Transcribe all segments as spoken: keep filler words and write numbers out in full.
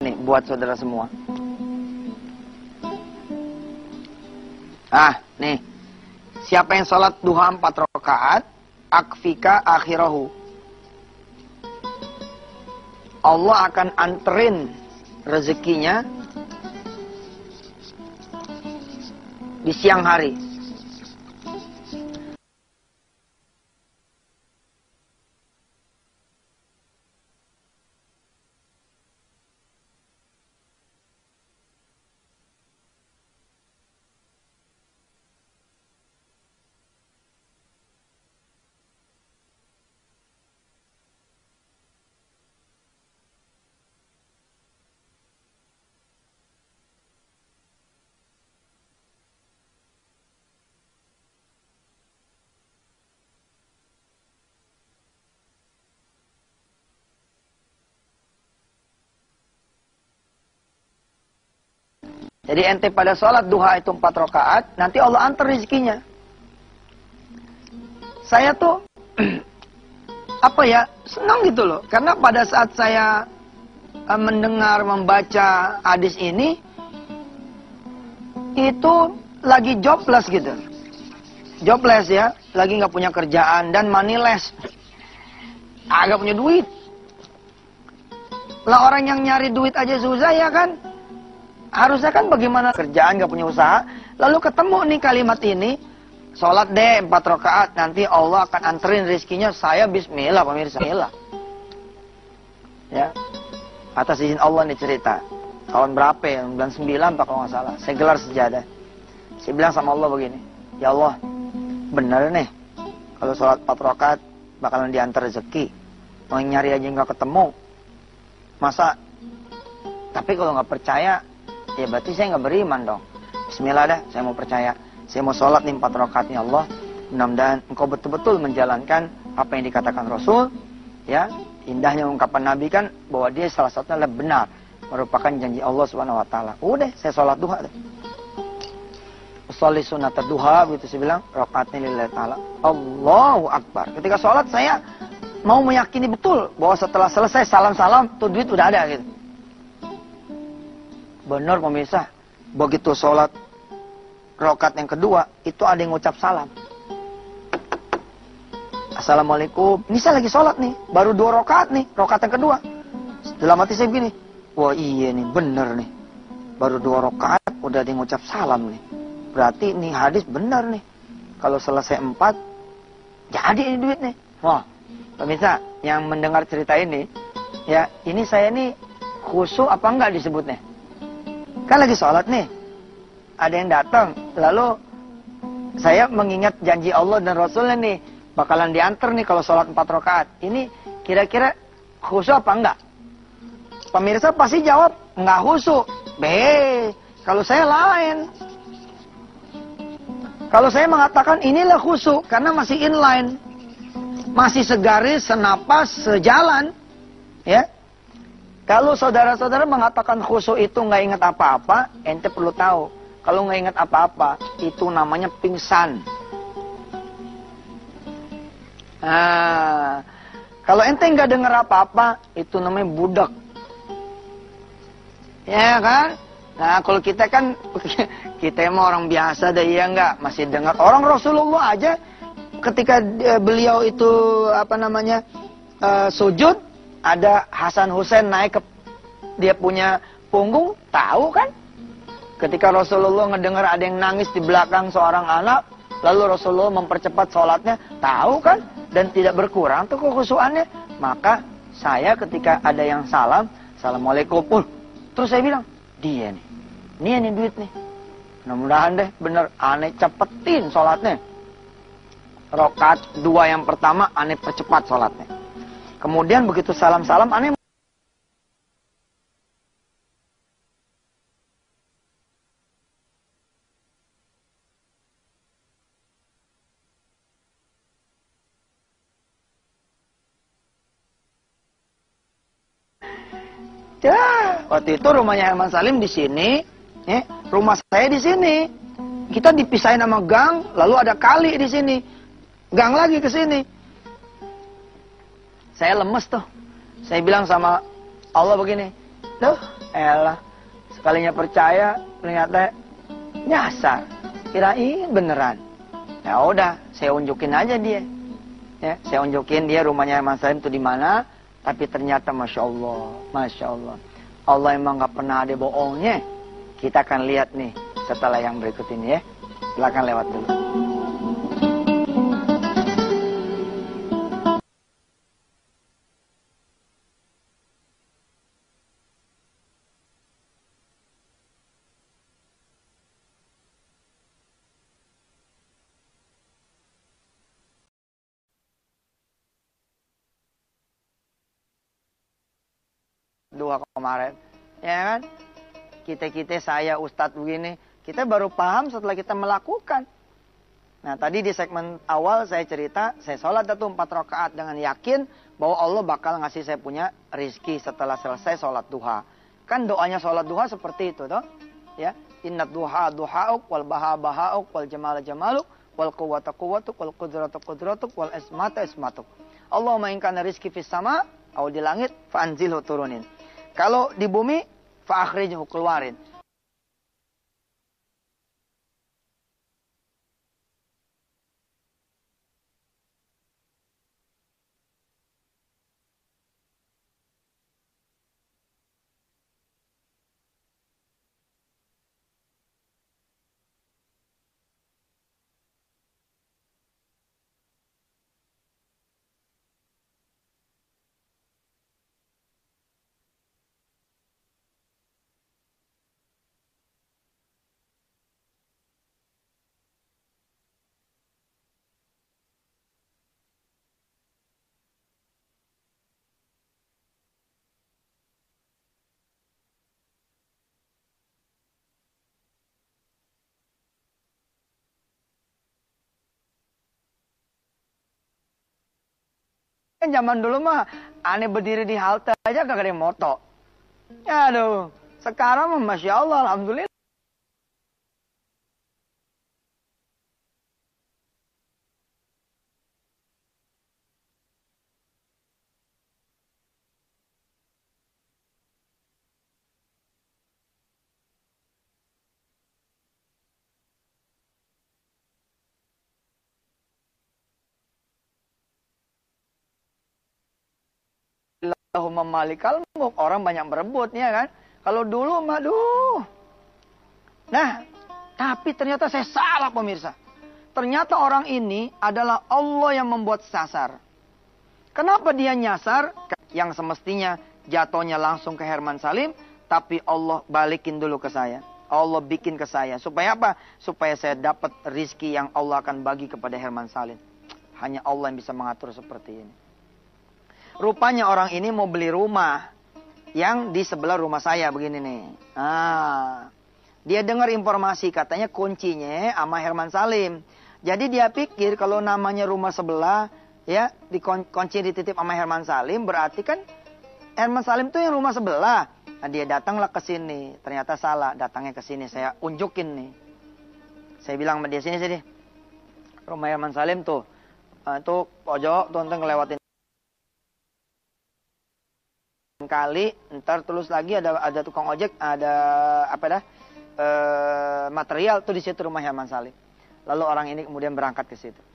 nih buat saudara semua. Ah, nih. Siapa yang sholat duha empat rakaat, akfika akhirahu. Allah akan anterin rezekinya di siang hari. Jadi ente pada sholat duha itu empat rakaat, nanti Allah antar rezekinya. Saya tuh, apa ya, senang gitu loh. Karena pada saat saya uh, mendengar, membaca hadis ini, itu lagi jobless gitu. Jobless ya, lagi nggak punya kerjaan dan moneyless. Agak punya duit. Lah orang yang nyari duit aja susah ya kan? Harusnya kan bagaimana kerjaan gak punya usaha. Lalu ketemu nih kalimat ini. Sholat deh empat rakaat. Nanti Allah akan anterin rezekinya. Saya bismillah pemirsa. Bismillah. Ya. Atas izin Allah nih cerita. Tahun berapa ya? sembilan puluh sembilan pak kalau gak salah. Saya gelar sejadah. Saya bilang sama Allah begini. Ya Allah. Bener nih. Kalau sholat empat rakaat bakalan diantar rezeki. Mau nyari aja gak ketemu. Masa. Tapi kalau gak percaya. Ya berarti saya nggak beriman dong. Bismillah dah, saya mau percaya. Saya mau sholat nih empat rakaatnya Allah. Mudah-mudahan engkau betul-betul menjalankan apa yang dikatakan Rasul. Ya, indahnya ungkapan Nabi kan bahwa dia salah satunya adalah benar, merupakan janji Allah Subhanahu Wa Taala. Udah, saya sholat duha deh. Sholli sunat duha, begitu saya bilang rakaatnya lillahi taala. Allahu Akbar. Ketika sholat saya mau meyakini betul bahwa setelah selesai salam-salam tuh duit udah ada gitu. Benar pemirsa, begitu sholat rakaat yang kedua, itu ada yang ngucap salam. Assalamualaikum. Ini saya lagi sholat nih, baru dua rakaat nih, rakaat yang kedua. Dalam hati saya begini, wah iya nih, bener nih. Baru dua rakaat, udah ada yang ngucap salam nih. Berarti nih hadis benar nih. Kalau selesai empat, jadi ini duit nih. Wah, pemirsa yang mendengar cerita ini, ya ini saya nih khusyuk apa enggak disebutnya? Kan lagi sholat nih, ada yang datang, lalu saya mengingat janji Allah dan Rasulnya nih, bakalan diantar nih kalau sholat empat rakaat. Ini kira-kira khusyuk apa enggak? Pemirsa pasti jawab, enggak khusyuk. B, kalau saya lain. Kalau saya mengatakan inilah khusyuk, karena masih inline. Masih segaris, senapas, sejalan. Ya. Kalau saudara-saudara mengatakan khusyuk itu nggak ingat apa-apa, ente perlu tahu. Kalau nggak ingat apa-apa, itu namanya pingsan. Nah, kalau ente nggak dengar apa-apa, itu namanya budak. Ya kan? Nah, kalau kita kan, kita emang orang biasa deh, ya nggak? Masih dengar. Orang Rasulullah aja, ketika beliau itu, apa namanya, uh, sujud, ada Hasan Hussein naik ke dia punya punggung, tahu kan? Ketika Rasulullah ngedengar ada yang nangis di belakang seorang anak, lalu Rasulullah mempercepat sholatnya, tahu kan? Dan tidak berkurang tuh kekhusyuannya. Maka saya ketika ada yang salam, Assalamualaikum, uh, terus saya bilang, dia nih, ini nih duit nih. Mudah-mudahan deh bener, aneh cepetin sholatnya. Rakaat dua yang pertama, aneh percepat sholatnya. Kemudian begitu salam-salam, aneh ya, waktu itu rumahnya Herman Salim di sini, eh, rumah saya di sini. Kita dipisahin sama gang, lalu ada kali di sini. Gang lagi ke sini. Saya lemes tuh. Saya bilang sama Allah begini, Tuh, elah. Sekalinya percaya, ternyata nyasar. Kirain beneran. Ya udah, saya unjukin aja dia. Ya, saya unjukin dia rumahnya Herman Salim itu di mana. Tapi ternyata Masya Allah, Masya Allah. Allah emang gak pernah ada bohongnya. Kita akan lihat nih setelah yang berikut ini ya. Silakan lewat dulu. Dua kemarin, ya kan? Kita-kita, saya, Ustadz begini, kita baru paham setelah kita melakukan. Nah, tadi di segmen awal saya cerita, saya sholat itu empat rakaat dengan yakin bahwa Allah bakal ngasih saya punya rizki setelah selesai sholat duha. Kan doanya sholat duha seperti itu, toh? Ya, inna duha duhauk, wal baha bahauk, wal jamala jamaluk, wal quwwata quwwatuk, wal qudratu qudratuk, wal ismata ismatuk. Allahumma in kana rizki fis sama, atau di langit, fa'anzilhu turunin. Kalau di bumi, fa'akhrijhu keluarin. Kan zaman dulu mah aneh berdiri di halte aja gak ada yang moto. Aduh, sekarang mah Masya Allah, Alhamdulillah. Allahumma malikal mulk, orang banyak berebut ya kan. Kalau dulu mah aduh. Nah, tapi ternyata saya salah pemirsa. Ternyata orang ini adalah Allah yang membuat sasar. Kenapa dia nyasar? Yang semestinya jatuhnya langsung ke Herman Salim, tapi Allah balikin dulu ke saya. Allah bikin ke saya. Supaya apa? Supaya saya dapat rizki yang Allah akan bagi kepada Herman Salim. Hanya Allah yang bisa mengatur seperti ini. Rupanya orang ini mau beli rumah yang di sebelah rumah saya begini nih. Ah, dia dengar informasi katanya kuncinya sama Herman Salim. Jadi dia pikir kalau namanya rumah sebelah ya dikunci dititip sama Herman Salim berarti kan Herman Salim tuh yang rumah sebelah. Nah, dia datanglah ke sini. Ternyata salah, datangnya ke sini. Saya unjukin nih. Saya bilang sama dia sini sini. Rumah Herman Salim tuh. Uh, tuh pojok tuh ntar ngelewatin kali, ntar terus lagi ada ada tukang ojek, ada apa dah e, material tuh di situ rumah Herman Salim. Lalu orang ini kemudian berangkat ke situ.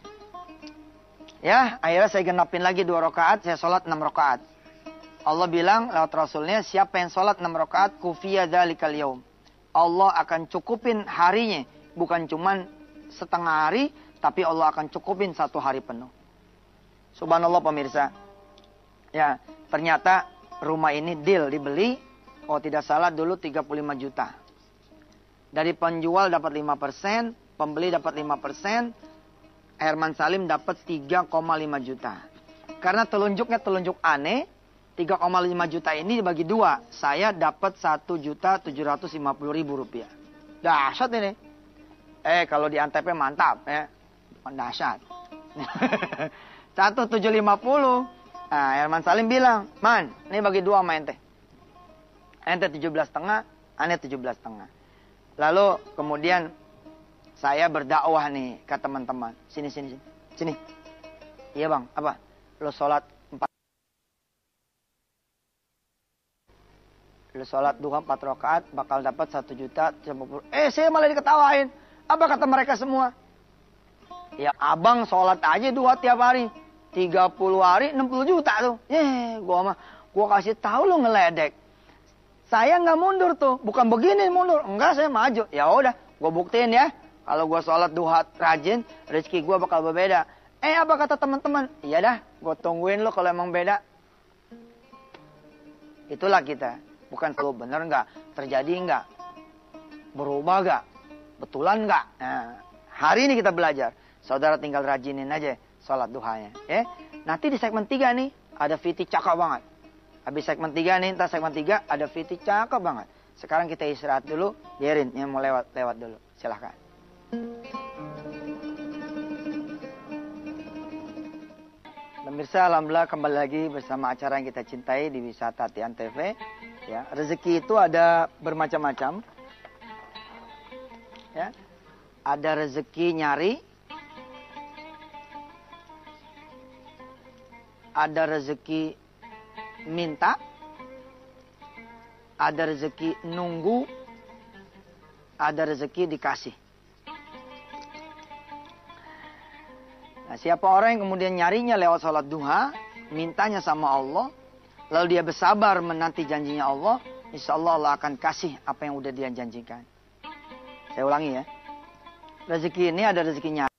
Ya, akhirnya saya genapin lagi dua rakaat, saya sholat enam rakaat. Allah bilang lewat Rasulnya, siapa yang sholat enam rakaat, kufiya dzalikal yaum. Allah akan cukupin harinya, bukan cuman setengah hari, tapi Allah akan cukupin satu hari penuh. Subhanallah pemirsa. Ya, ternyata rumah ini deal dibeli, kalau tidak salah dulu tiga puluh lima juta. Dari penjual dapat lima persen, pembeli dapat lima persen, Herman Salim dapat tiga koma lima juta. Karena telunjuknya telunjuk aneh, tiga koma lima juta ini dibagi dua, saya dapat satu juta tujuh ratus lima puluh ribu rupiah. Dahsyat ini. Eh, kalau di Antep mantap ya. Dahsyat. satu tujuh lima puluh. Nah, Herman Salim bilang, Man, ini bagi dua sama ente. Ente tujuh belas setengah, ane tujuh belas setengah. Lalu kemudian saya berdakwah nih ke teman-teman. Sini, sini, sini. Sini. Iya bang, apa? Lo sholat empat. Bila sholat duha empat rakaat bakal dapat satu juta lima puluh. Eh, saya malah diketawain. Apa kata mereka semua? Ya, abang sholat aja dua tiap hari. tiga puluh hari enam puluh juta tuh. Eh, gua mah gua kasih tahu lu ngeledek. Saya nggak mundur tuh. Bukan begini mundur. Enggak, saya maju. Ya udah, gua buktiin ya. Kalau gua sholat duha rajin, rezeki gua bakal berbeda. Eh, apa kata teman-teman? Iya dah, gua tungguin lu kalau emang beda. Itulah kita. Bukan selalu bener nggak, terjadi nggak, berubah nggak, betulan nggak. Nah, hari ini kita belajar. Saudara tinggal rajinin aja sholat duhanya. Ya. Nanti di segmen tiga nih, ada fiti cakep banget. Habis segmen tiga nih, entah segmen tiga ada fiti cakep banget. Sekarang kita istirahat dulu, biarin yang mau lewat, lewat dulu. Silahkan. Pemirsa, alhamdulillah kembali lagi bersama acara yang kita cintai di Wisata Tian T V. Ya, rezeki itu ada bermacam-macam. Ya, ada rezeki nyari, ada rezeki minta, ada rezeki nunggu, ada rezeki dikasih. Nah, siapa orang yang kemudian nyarinya lewat sholat duha, mintanya sama Allah, lalu dia bersabar menanti janjinya Allah, insya Allah Allah akan kasih apa yang udah dia janjikan. Saya ulangi ya. Rezeki ini ada rezeki nyari.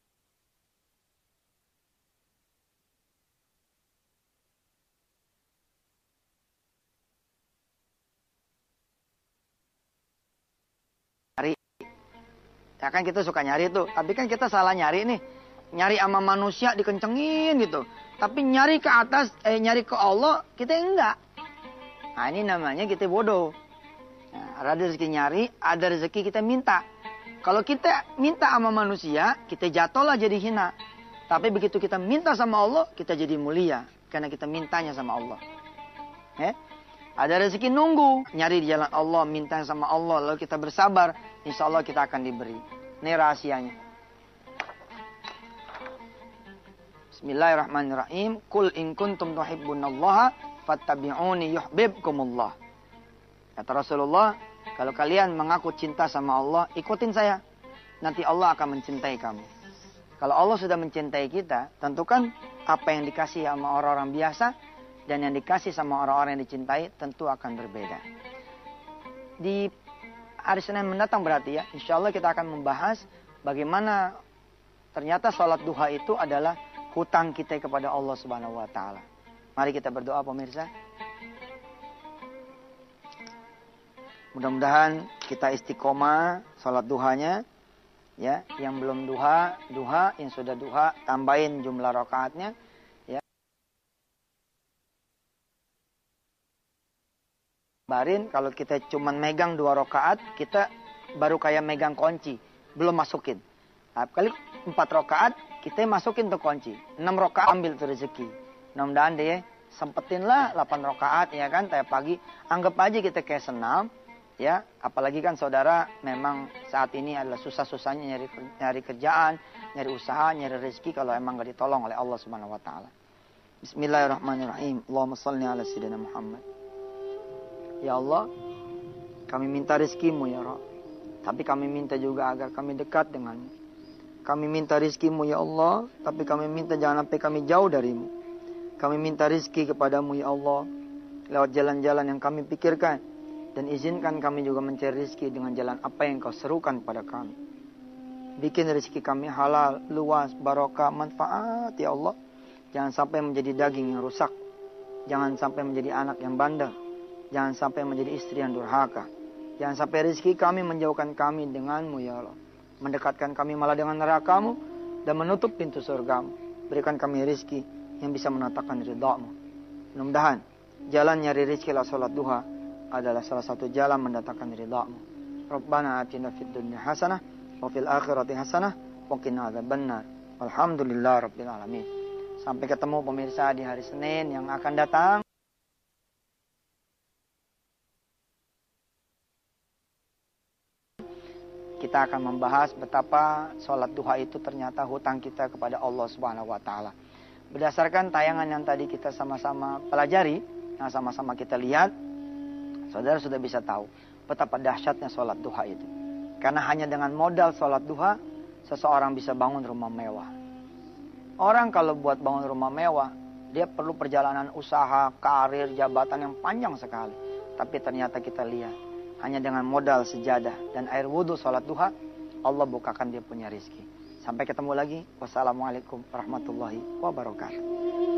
Ya kan kita suka nyari tuh, tapi kan kita salah nyari nih. Nyari sama manusia dikencengin gitu. Tapi nyari ke atas, eh nyari ke Allah, kita enggak. Nah ini namanya kita bodoh. Nah, ada rezeki nyari, ada rezeki kita minta. Kalau kita minta sama manusia, kita jatuhlah jadi hina. Tapi begitu kita minta sama Allah, kita jadi mulia. Karena kita mintanya sama Allah. Eh? Ada rezeki nunggu. Nyari di jalan Allah, minta sama Allah. Lalu kita bersabar, insya Allah kita akan diberi. Ini rahasianya. Bismillahirrahmanirrahim. Kul in kuntum tuhibbunallaha fattabi'uni yuhibbukumullah. Kata Rasulullah, kalau kalian mengaku cinta sama Allah, ikutin saya. Nanti Allah akan mencintai kamu. Kalau Allah sudah mencintai kita, tentu kan apa yang dikasih sama orang-orang biasa dan yang dikasih sama orang-orang yang dicintai tentu akan berbeda. Di hari Senin mendatang berarti ya, insya Allah kita akan membahas bagaimana ternyata sholat duha itu adalah hutang kita kepada Allah Subhanahu wa taala. Mari kita berdoa pemirsa. Mudah-mudahan kita istiqomah salat duhanya ya, yang belum duha, duha, yang sudah duha tambahin jumlah rakaatnya ya. Barin kalau kita cuman megang dua rakaat, kita baru kayak megang kunci, belum masukin. Nah, kali empat rakaat kita masukin tuh kunci. enam rakaat ambil tuh rezeki. Mudah-mudahan deh sempetin lah delapan rakaat ya kan tiap pagi. Anggap aja kita kayak senam ya. Apalagi kan saudara memang saat ini adalah susah-susahnya nyari nyari kerjaan, nyari usaha, nyari rezeki kalau emang gak ditolong oleh Allah Subhanahu wa taala. Bismillahirrahmanirrahim. Allahumma shalli ala sayyidina Muhammad. Ya Allah, kami minta rezekimu ya Rabb. Tapi kami minta juga agar kami dekat denganmu. Kami minta rizkimu ya Allah, tapi kami minta jangan sampai kami jauh darimu. Kami minta rizki kepadamu ya Allah, lewat jalan-jalan yang kami pikirkan. Dan izinkan kami juga mencari rizki dengan jalan apa yang kau serukan pada kami. Bikin rizki kami halal, luas, barokah, manfaat ya Allah. Jangan sampai menjadi daging yang rusak. Jangan sampai menjadi anak yang bandel. Jangan sampai menjadi istri yang durhaka. Jangan sampai rizki kami menjauhkan kami denganmu ya Allah. Mendekatkan kami malah dengan nerakamu dan menutup pintu surgamu. Berikan kami rizki yang bisa menatakan ridhamu. Mudah-mudahan jalan nyari rizki la salat duha adalah salah satu jalan mendatangkan ridhamu. Rabbana atina fid dunya hasanah wa fil akhirati hasanah wa qina adzabannar. Alhamdulillah rabbil alamin. Sampai ketemu pemirsa di hari Senin yang akan datang. Kita akan membahas betapa sholat duha itu ternyata hutang kita kepada Allah Subhanahu wa taala. Berdasarkan tayangan yang tadi kita sama-sama pelajari, yang sama-sama kita lihat, Saudara sudah bisa tahu betapa dahsyatnya sholat duha itu. Karena hanya dengan modal sholat duha, seseorang bisa bangun rumah mewah. Orang kalau buat bangun rumah mewah, dia perlu perjalanan usaha, karir, jabatan yang panjang sekali. Tapi ternyata kita lihat, hanya dengan modal sejadah dan air wudhu sholat duha, Allah bukakan dia punya rizki. Sampai ketemu lagi. Wassalamualaikum warahmatullahi wabarakatuh.